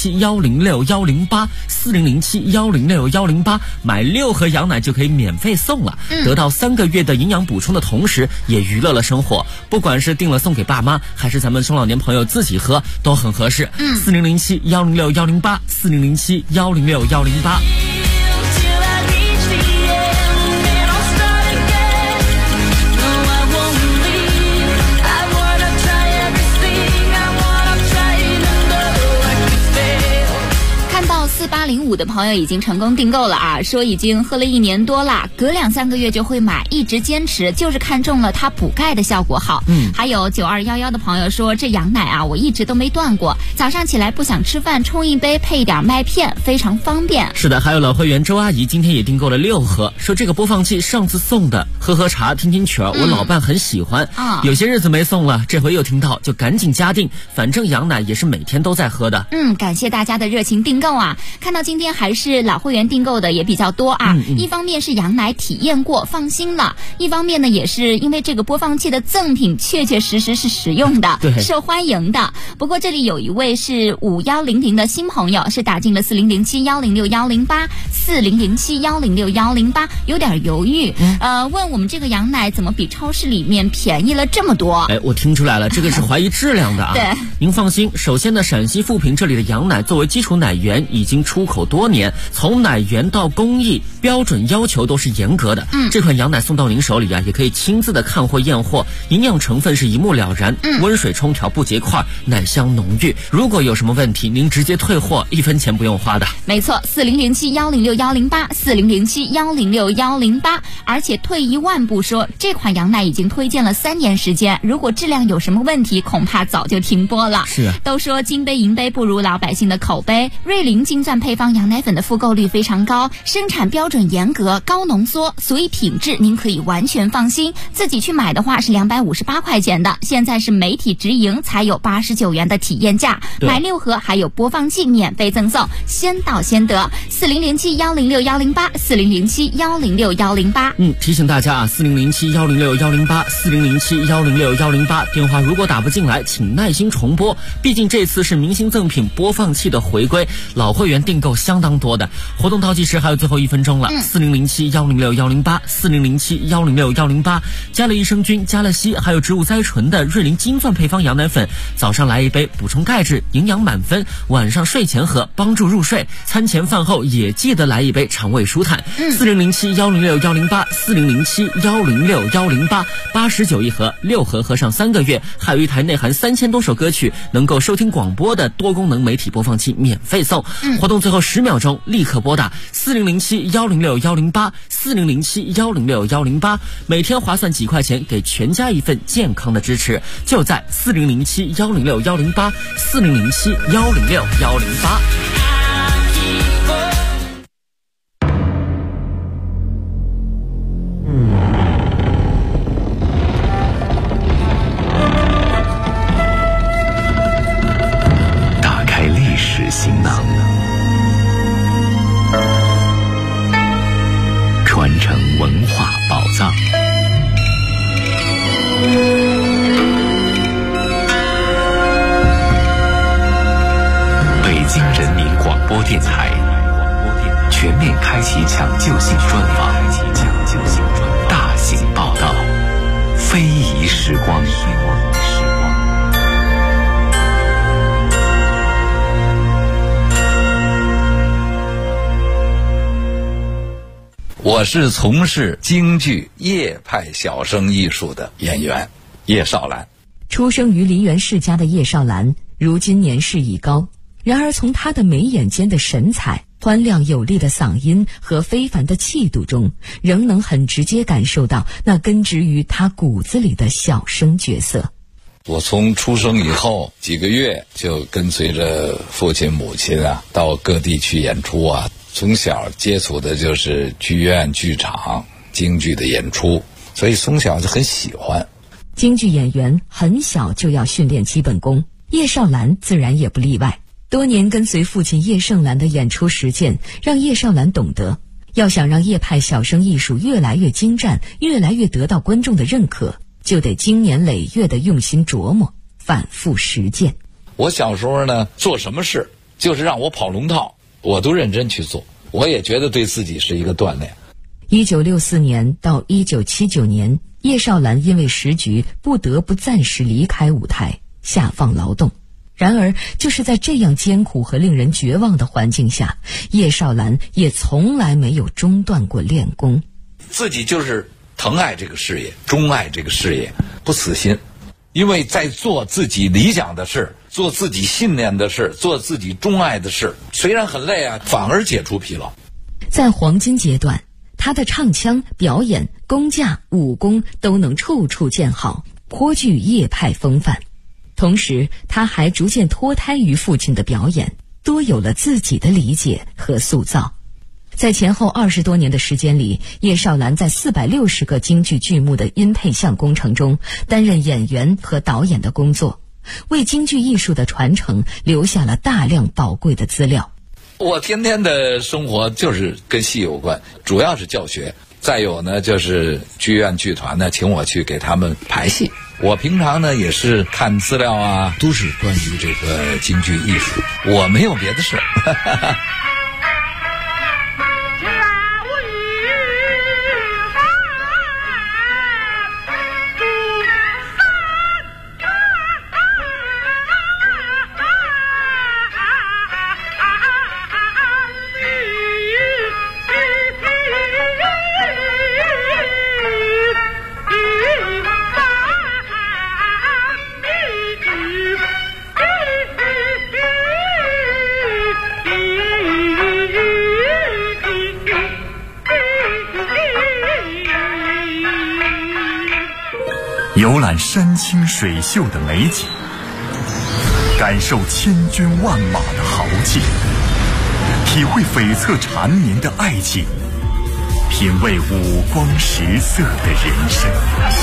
4007106108，4007106108，买6盒羊奶就可以免费送了，得到3个月的营养补充的同时，也娱乐了生活。不管是订了送给爸妈，还是咱们中老年朋友自己喝，都很合适。4007106108，4007106108。 4805的朋友已经成功订购了啊，说已经喝了1年多了，隔2-3个月就会买，一直坚持，就是看中了它补钙的效果好。还有9211的朋友说，这羊奶啊我一直都没断过，早上起来不想吃饭，冲一杯配一点麦片，非常方便。 是的，还有老会员周阿姨今天也订购了6盒，说这个播放器上次送的，喝茶听听曲儿，我老伴很喜欢。有些日子没送了，这回又听到就赶紧加订，反正羊奶也是每天都在喝的。 感谢大家的热情订购啊！看到今天还是老会员订购的也比较多啊。一方面是羊奶体验过放心了，一方面呢也是因为这个播放器的赠品确确实实是实用的，受欢迎的。不过这里有一位是5100的新朋友，是打进了4007106108，4007106108，有点犹豫，问我们这个羊奶怎么比超市里面便宜了这么多？ 我听出来了，这个是怀疑质量的啊。 对， 您放心，首先呢，陕西富平这里的羊奶作为基础奶源已经出口多年，从奶源到工艺标准要求都是严格的。这款羊奶送到您手里啊，也可以亲自的看货验货，营养成分是一目了然，温水冲调不结块，奶香浓郁。如果有什么问题，您直接退货，1分钱不用花的。 没错，4007106108，4007106108。而且退一万步说，这款羊奶已经推荐了3年时间，如果质量有什么问题，恐怕早就停播了。 是啊， 都说金杯银杯不如老百姓的口碑，瑞麟金钻配方羊奶粉的复购率非常高，生产标准严格，高浓缩，所以品质您可以完全放心。自己去买的话是258块钱的，现在是媒体直营才有89元的体验价，买6盒还有播放器免费赠送，先到先得。4007106108，4007106108。 提醒大家啊，4007106108，4007106108，电话如果打不进来，请耐心重拨，毕竟这次是明星赠品播放器的回归，老会员订购相当多的。活动倒计时还有最后1分钟了，4007106108，4007106108，加了益生菌、加了硒还有植物甾醇的瑞麟金钻配方羊奶粉，早上来一杯补充钙质，营养满分，晚上睡前喝帮助入睡，餐前饭后也记得来一杯，肠胃舒坦。4007106108，4007106108，89一盒，6盒喝上3个月，还有一台内含3000多首歌曲能够收听广播的多功能媒体播放器免费送。活动最后最后10秒钟立刻拨打4007-106-108 4007-106-108，每天划算几块钱，给全家一份健康的支持，就在4007-106-108 4007-106-108。 行囊，传承文化宝藏。北京人民广播电台全面开启抢救性专访，大型报道，非遗时光。 我是从事京剧叶派小生艺术的演员叶绍兰。 出生于梨园世家的叶绍兰，如今年事已高，然而从他的眉眼间的神采、欢亮有力的嗓音和非凡的气度中，仍能很直接感受到那根植于他骨子里的小生角色。 我从出生以后几个月就跟随着父亲母亲到各地去演出从小接触的就是剧院剧场京剧的演出，所以从小就很喜欢。 京剧演员很小就要训练基本功，叶绍兰自然也不例外。多年跟随父亲叶盛兰的演出实践，让叶绍兰懂得，要想让叶派小生艺术越来越精湛，越来越得到观众的认可，就得经年累月的用心琢磨，反复实践。 我小时候呢，做什么事就是让我跑龙套，我都认真去做，我也觉得对自己是一个锻炼。 1964年到1979年，叶绍兰因为时局不得不暂时离开舞台，下放劳动。然而就是在这样艰苦和令人绝望的环境下，叶绍兰也从来没有中断过练功。 自己就是疼爱这个事业，钟爱这个事业，不死心。因为在做自己理想的事，做自己信念的事，做自己钟爱的事，虽然很累反而解除疲劳。 在黄金阶段，他的唱腔、表演、功架、武功都能处处见好，颇具叶派风范。同时他还逐渐脱胎于父亲的表演，多有了自己的理解和塑造。在前后20多年的时间里，叶绍兰在460个京剧剧目的音配像工程中担任演员和导演的工作，为京剧艺术的传承留下了大量宝贵的资料。 我天天的生活就是跟戏有关，主要是教学，再有呢就是剧院剧团呢请我去给他们排戏。我平常呢也是看资料都是关于这个京剧艺术，我没有别的事。 游览山清水秀的美景，感受千军万马的豪气，体会悱恻缠绵的爱情，品味五光十色的人生。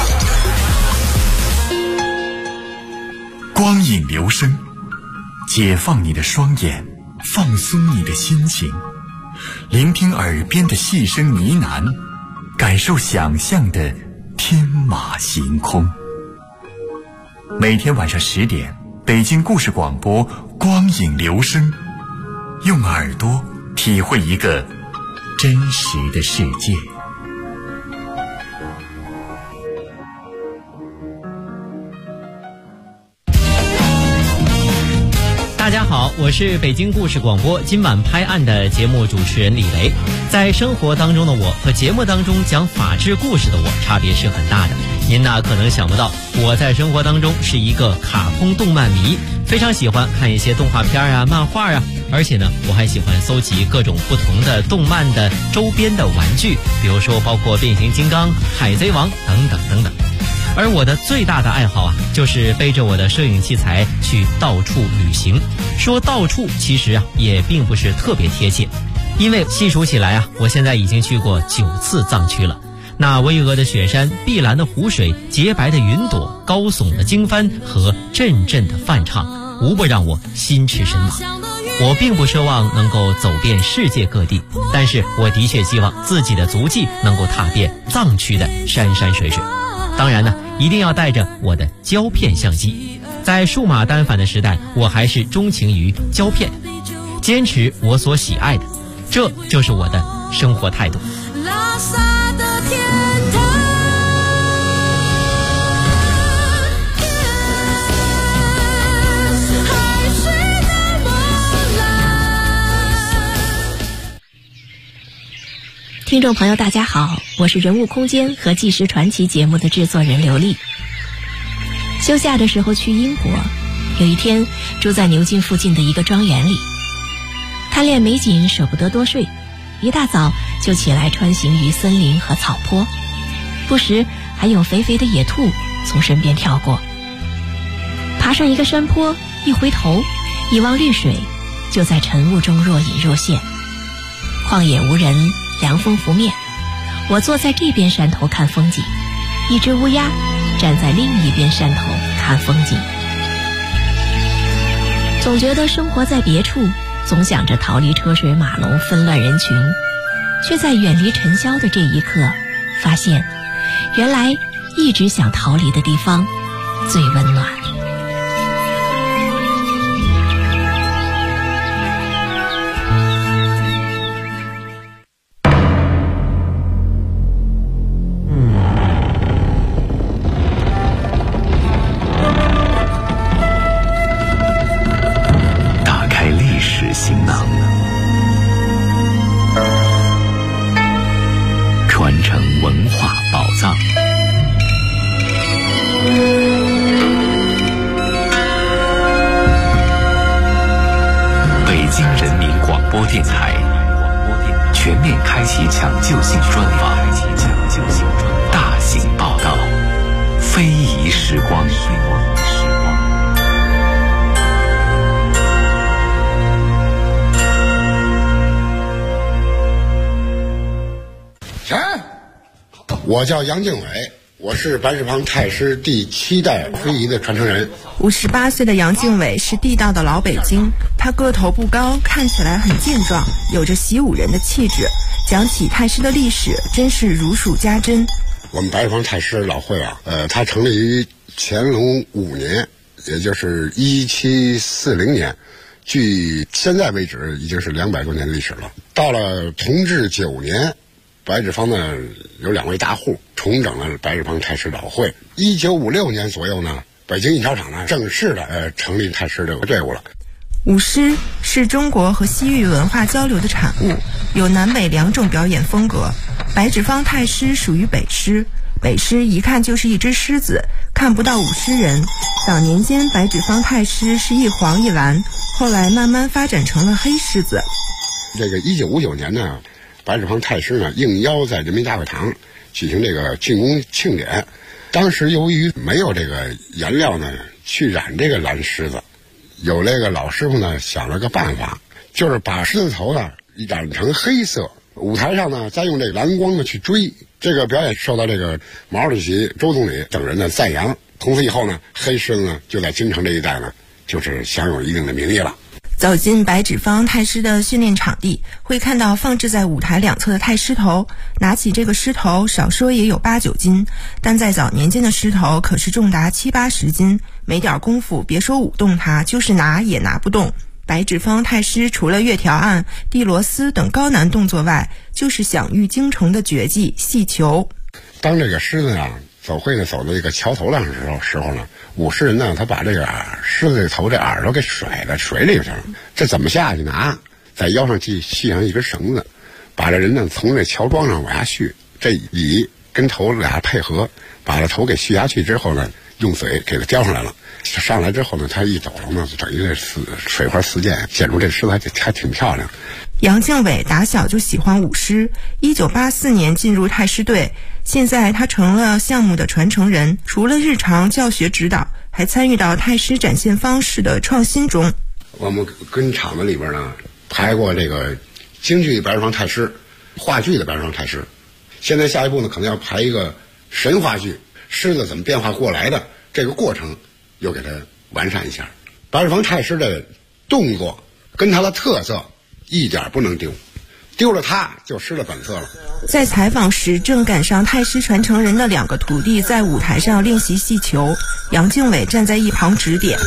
光影留声，解放你的双眼，放松你的心情，聆听耳边的细声呢喃，感受想象的天马行空。每天晚上10点，北京故事广播光影留声，用耳朵体会一个真实的世界。 大家好，我是北京故事广播今晚拍案的节目主持人李雷。在生活当中的我和节目当中讲法治故事的我差别是很大的。您可能想不到，我在生活当中是一个卡通动漫迷， 非常喜欢看一些动画片啊、漫画啊，而且呢，我还喜欢搜集各种不同的动漫的周边的玩具，比如说包括变形金刚、海贼王等等等等。而我的最大的爱好啊，就是背着我的摄影器材去到处旅行。说到处其实啊，也并不是特别贴切，因为细数起来啊，我现在已经去过9次藏区了。那巍峨的雪山、碧蓝的湖水、洁白的云朵、高耸的经幡和阵阵的梵唱，无不让我心驰神往。我并不奢望能够走遍世界各地，但是我的确希望自己的足迹能够踏遍藏区的山山水水。当然呢，一定要带着我的胶片相机。在数码单反的时代，我还是钟情于胶片，坚持我所喜爱的，这就是我的生活态度。 拉萨的天堂，海水那么蓝。 听众朋友大家好，我是人物空间和纪实传奇节目的制作人刘丽。休假的时候去英国，有一天住在牛津附近的一个庄园里，贪恋美景舍不得多睡，一大早就起来穿行于森林和草坡，不时还有肥肥的野兔从身边跳过。爬上一个山坡，一回头一望绿水，就在晨雾中若隐若现。旷野无人，凉风拂面，我坐在这边山头看风景，一只乌鸦站在另一边山头看风景。总觉得生活在别处，总想着逃离车水马龙纷乱人群，却在远离尘嚣的这一刻，发现原来一直想逃离的地方最温暖。 行囊，传承文化宝藏。北京人民广播电台全面开启抢救性专访，大型报道，非遗时光。 我叫杨敬伟，我是白纸坊太师第7代非遗的传承人。 58岁的杨敬伟是地道的老北京，他个头不高，看起来很健壮，有着习武人的气质。讲起太师的历史，真是如数家珍。 我们白纸坊太师老会啊，它成立于乾隆5年，也就是1740年，距现在为止已经是200多年的历史了。到了同治9年。白纸坊呢有2位大户重整了白纸坊太师老会。1956年左右呢，北京印钞厂呢正式的成立太师这个队伍了。 舞狮是中国和西域文化交流的产物，有南北2种表演风格。白纸坊太师属于北狮，北狮一看就是一只狮子，看不到舞狮人。早年间白纸坊太师是一黄一蓝，后来慢慢发展成了黑狮子。 这个1959年呢，白纸坊太师呢应邀在人民大会堂举行这个竣工庆典。当时由于没有这个颜料呢去染这个蓝狮子，有那个老师傅呢想了个办法，就是把狮子头呢染成黑色，舞台上呢再用这个蓝光呢去追。这个表演受到这个毛主席、周总理等人的赞扬。从此以后呢，黑狮子呢就在京城这一带呢就是享有一定的名义了。 走进白纸坊太师的训练场地，会看到放置在舞台2侧的太师头。拿起这个狮头，少说也有8、9斤，但在早年间的狮头可是重达70、80斤，没点功夫，别说舞动它，就是拿也拿不动。白纸坊太师除了月条案、地螺丝等高难动作外，就是享誉京城的绝技戏球。 当这个狮子啊走会呢走到这个桥头上的时候呢，舞狮人呢他把这个狮子的头这耳朵给甩到水里去了。这怎么下去呢？在腰上系上一根绳子，把这人呢从这桥桩上往下续，这尾跟头俩配合，把这头给续下去之后呢， 用水给它浇上来了。上来之后呢，它一走了呢，等于这水花四溅，显出这狮子还挺漂亮。 杨敬伟打小就喜欢舞狮，1984年进入太师队，现在他成了项目的传承人，除了日常教学指导，还参与到太师展现方式的创新中。 我们跟厂子里边呢排过这个京剧白日房太师，话剧的白日房太师，现在下一步呢可能要排一个神话剧，狮子怎么变化过来的这个过程又给它完善一下。白日房太师的动作跟它的特色一点不能丢，丢了它就失了本色了。 在采访时，正赶上太师传承人的2个徒弟在舞台上练习戏球，杨敬伟站在一旁指点。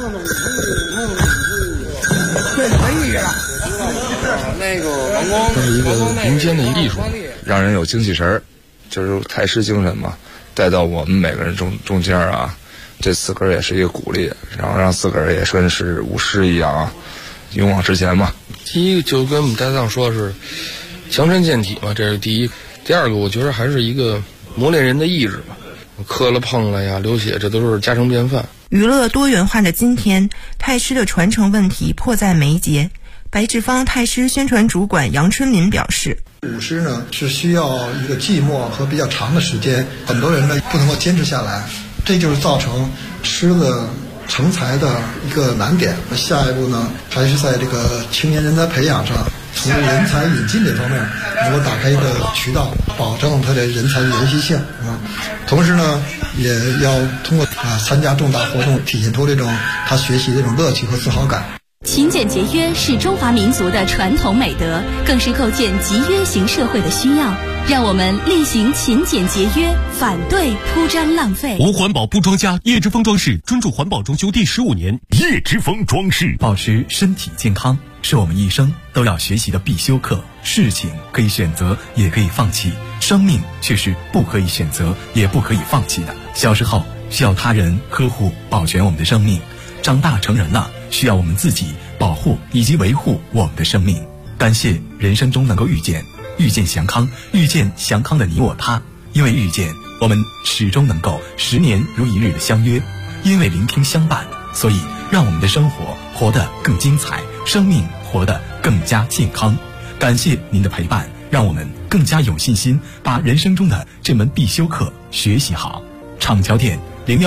这是一个民间的艺术，让人有精气神儿，就是太师精神嘛，带到我们每个人中间啊。这自个儿也是一个鼓励，然后让自个儿也跟是舞狮一样啊，勇往直前嘛。第一个就跟我们搭档说的是强身健体嘛，这是第一。第二个我觉得还是一个磨练人的意志吧，磕了碰了呀，流血这都是家常便饭。 娱乐多元化的今天，太师的传承问题迫在眉睫。白志芳太师宣传主管杨春林表示， 舞狮呢是需要一个寂寞和比较长的时间，很多人呢不能够坚持下来，这就是造成狮子成才的一个难点。下一步呢，还是在这个青年人才培养上，从人才引进这方面能够打开一个渠道，保证他的人才的延续性啊。同时呢，也要通过参加重大活动，体现出这种他学习的这种乐趣和自豪感。 勤俭节约是中华民族的传统美德，更是构建集约型社会的需要。让我们厉行勤俭节约，反对铺张浪费。 无环保不装家，叶之峰装饰专注环保装修第15年。叶之峰装饰， 保持身体健康是我们一生都要学习的必修课。事情可以选择，也可以放弃，生命却是不可以选择，也不可以放弃的。小时候需要他人呵护保全我们的生命，长大成人了，需要我们自己保护以及维护我们的生命。感谢人生中能够遇见祥康，遇见祥康的你我他。因为遇见，我们始终能够10年如一日的相约；因为聆听相伴，所以让我们的生活活得更精彩，生命活得更加健康。感谢您的陪伴，让我们更加有信心把人生中的这门必修课学习好。厂桥店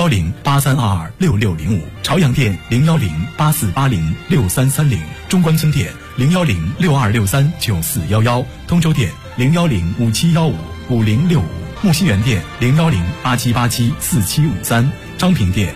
01083226605，朝阳店01084806330，中关村店01062639411，通州店01057155065，木樨园店01087874753，昌平店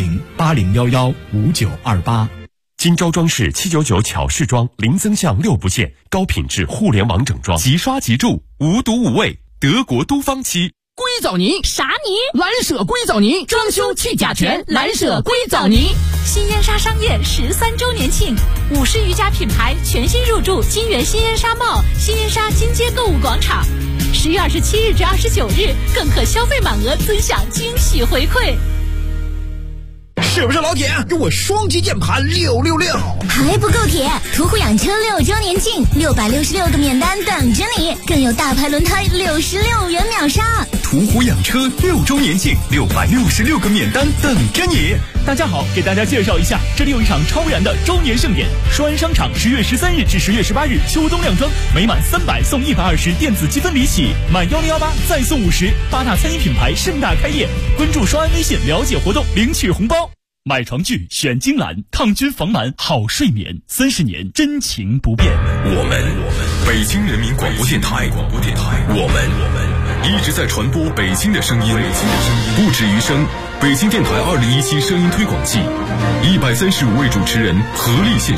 01080115928。 金朝装饰799巧饰装，零增项6不限，高品质互联网整装，即刷即住，无毒无味，德国都芳漆。 硅藻泥啥泥？ 蓝舍硅藻泥，装修去甲醛，蓝舍硅藻泥。 新烟沙商业13周年庆，50余家品牌全新入驻金源新烟沙贸、新烟沙金街购物广场。10月27日至29日，更可消费满额尊享惊喜回馈。 是不是老铁？给我双击键盘666！ 还不够铁！途虎养车6周年庆，666个免单等着你，更有大牌轮胎66元秒杀。 途虎养车6周年庆，666个免单等着你。 大家好，给大家介绍一下，这里有一场超燃的周年盛典。双安商场10月13日至10月18日秋冬靓装，每满300送120电子积分礼起，满1018再送50，8大餐饮品牌盛大开业。关注双安微信了解活动，领取红包。买床具选金兰，抗菌防螨好睡眠，30年真情不变。 我们北京人民广播电台，我们一直在传播北京的声音，不止于声。北京电台2017声音推广季，135位主持人合力献